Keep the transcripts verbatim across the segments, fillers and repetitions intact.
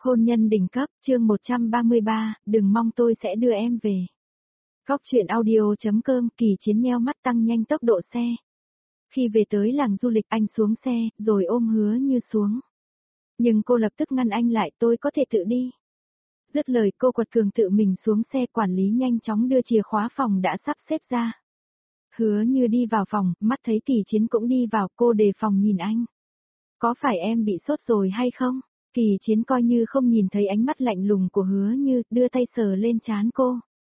Hôn nhân đỉnh cấp, chương một trăm ba mươi ba, đừng mong tôi sẽ đưa em về. Góc truyện audio.com, Kỳ Chiến nheo mắt tăng nhanh tốc độ xe. Khi về tới làng du lịch anh xuống xe, rồi ôm Hứa Như xuống. Nhưng cô lập tức ngăn anh lại, tôi có thể tự đi. Dứt lời cô quật cường tự mình xuống xe, quản lý nhanh chóng đưa chìa khóa phòng đã sắp xếp ra. Hứa Như đi vào phòng, mắt thấy Kỳ Chiến cũng đi vào, cô đề phòng nhìn anh. Có phải em bị sốt rồi hay không? Kỳ Chiến coi như không nhìn thấy ánh mắt lạnh lùng của Hứa Như, đưa tay sờ lên trán cô.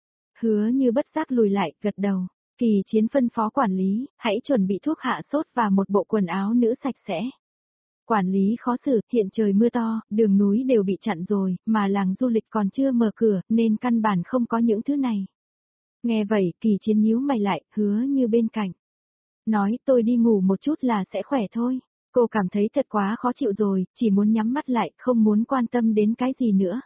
Hứa Như bất giác lùi lại, gật đầu. Kỳ Chiến phân phó quản lý, hãy chuẩn bị thuốc hạ sốt và một bộ quần áo nữ sạch sẽ. Quản lý khó xử, hiện trời mưa to, đường núi đều bị chặn rồi, mà làng du lịch còn chưa mở cửa, nên căn bản không có những thứ này. Nghe vậy, Kỳ Chiến nhíu mày lại, Hứa Như bên cạnh. Nói, tôi đi ngủ một chút là sẽ khỏe thôi. Cô cảm thấy thật quá khó chịu rồi, chỉ muốn nhắm mắt lại, không muốn quan tâm đến cái gì nữa.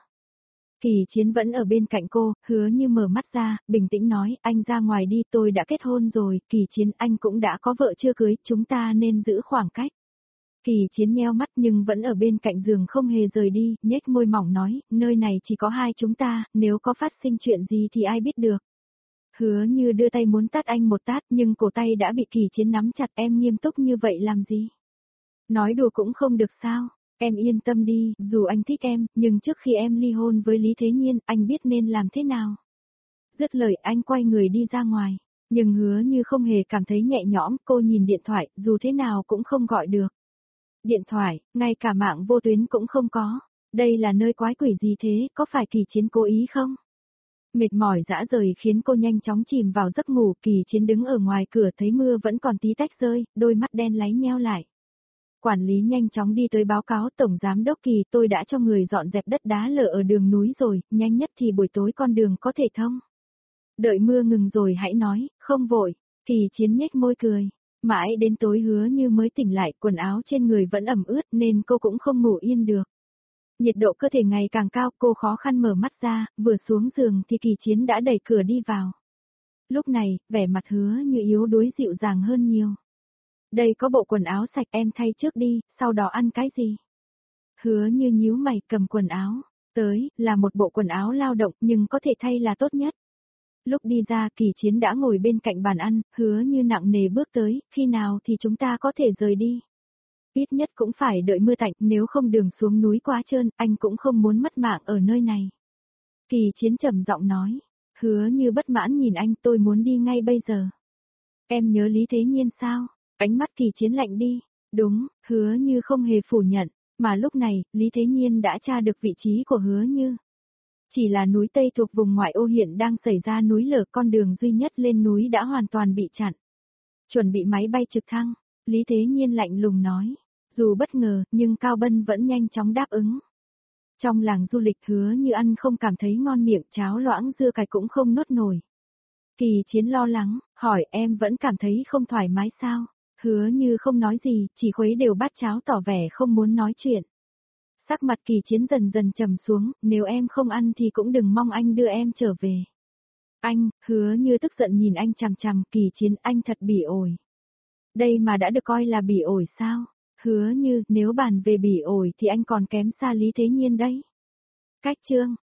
Kỳ Chiến vẫn ở bên cạnh cô, Hứa Như mở mắt ra, bình tĩnh nói, anh ra ngoài đi, tôi đã kết hôn rồi, Kỳ Chiến anh cũng đã có vợ chưa cưới, chúng ta nên giữ khoảng cách. Kỳ Chiến nheo mắt nhưng vẫn ở bên cạnh giường không hề rời đi, nhếch môi mỏng nói, nơi này chỉ có hai chúng ta, nếu có phát sinh chuyện gì thì ai biết được. Hứa Như đưa tay muốn tát anh một tát nhưng cổ tay đã bị Kỳ Chiến nắm chặt, em nghiêm túc như vậy làm gì? Nói đùa cũng không được sao, em yên tâm đi, dù anh thích em, nhưng trước khi em ly hôn với Lý Thế Nhiên, anh biết nên làm thế nào. Dứt lời anh quay người đi ra ngoài, nhưng Hứa Như không hề cảm thấy nhẹ nhõm, cô nhìn điện thoại, dù thế nào cũng không gọi được. Điện thoại, ngay cả mạng vô tuyến cũng không có, đây là nơi quái quỷ gì thế, có phải Kỳ Chiến cố ý không? Mệt mỏi dã rời khiến cô nhanh chóng chìm vào giấc ngủ, Kỳ Chiến đứng ở ngoài cửa thấy mưa vẫn còn tí tách rơi, đôi mắt đen láy nheo lại. Quản lý nhanh chóng đi tới báo cáo Tổng Giám Đốc Kỳ, tôi đã cho người dọn dẹp đất đá lở ở đường núi rồi, nhanh nhất thì buổi tối con đường có thể thông. Đợi mưa ngừng rồi hãy nói, không vội. Kỳ Chiến nhếch môi cười. Mãi đến tối Hứa Như mới tỉnh lại, quần áo trên người vẫn ẩm ướt nên cô cũng không ngủ yên được. Nhiệt độ cơ thể ngày càng cao, cô khó khăn mở mắt ra, vừa xuống giường thì Kỳ Chiến đã đẩy cửa đi vào. Lúc này, vẻ mặt Hứa Như yếu đuối dịu dàng hơn nhiều. Đây có bộ quần áo sạch em thay trước đi, sau đó ăn cái gì? Hứa Như nhíu mày cầm quần áo, tới, là một bộ quần áo lao động nhưng có thể thay là tốt nhất. Lúc đi ra Kỳ Chiến đã ngồi bên cạnh bàn ăn, Hứa Như nặng nề bước tới, khi nào thì chúng ta có thể rời đi? Ít nhất cũng phải đợi mưa tạnh, nếu không đường xuống núi quá trơn, anh cũng không muốn mất mạng ở nơi này. Kỳ Chiến trầm giọng nói, Hứa Như bất mãn nhìn anh, tôi muốn đi ngay bây giờ. Em nhớ Lý Thế Nhiên sao? Ánh mắt Kỳ Chiến lạnh đi. Đúng, Hứa Như không hề phủ nhận, mà lúc này, Lý Thế Nhiên đã tra được vị trí của Hứa Như. Chỉ là núi Tây thuộc vùng ngoại ô hiện đang xảy ra núi lở, con đường duy nhất lên núi đã hoàn toàn bị chặn. Chuẩn bị máy bay trực thăng, Lý Thế Nhiên lạnh lùng nói. Dù bất ngờ, nhưng Cao Bân vẫn nhanh chóng đáp ứng. Trong làng du lịch Hứa Như ăn không cảm thấy ngon miệng, cháo loãng dưa cải cũng không nuốt nổi. Kỳ Chiến lo lắng, hỏi em vẫn cảm thấy không thoải mái sao? Hứa Như không nói gì, chỉ khuấy đều bát cháo tỏ vẻ không muốn nói chuyện. Sắc mặt Kỳ Chiến dần dần trầm xuống, nếu em không ăn thì cũng đừng mong anh đưa em trở về. Anh, Hứa Như tức giận nhìn anh chằm chằm, Kỳ Chiến anh thật bỉ ổi. Đây mà đã được coi là bỉ ổi sao? Hứa Như, nếu bàn về bỉ ổi thì anh còn kém xa Lý Thế Nhiên đấy. Cách chương.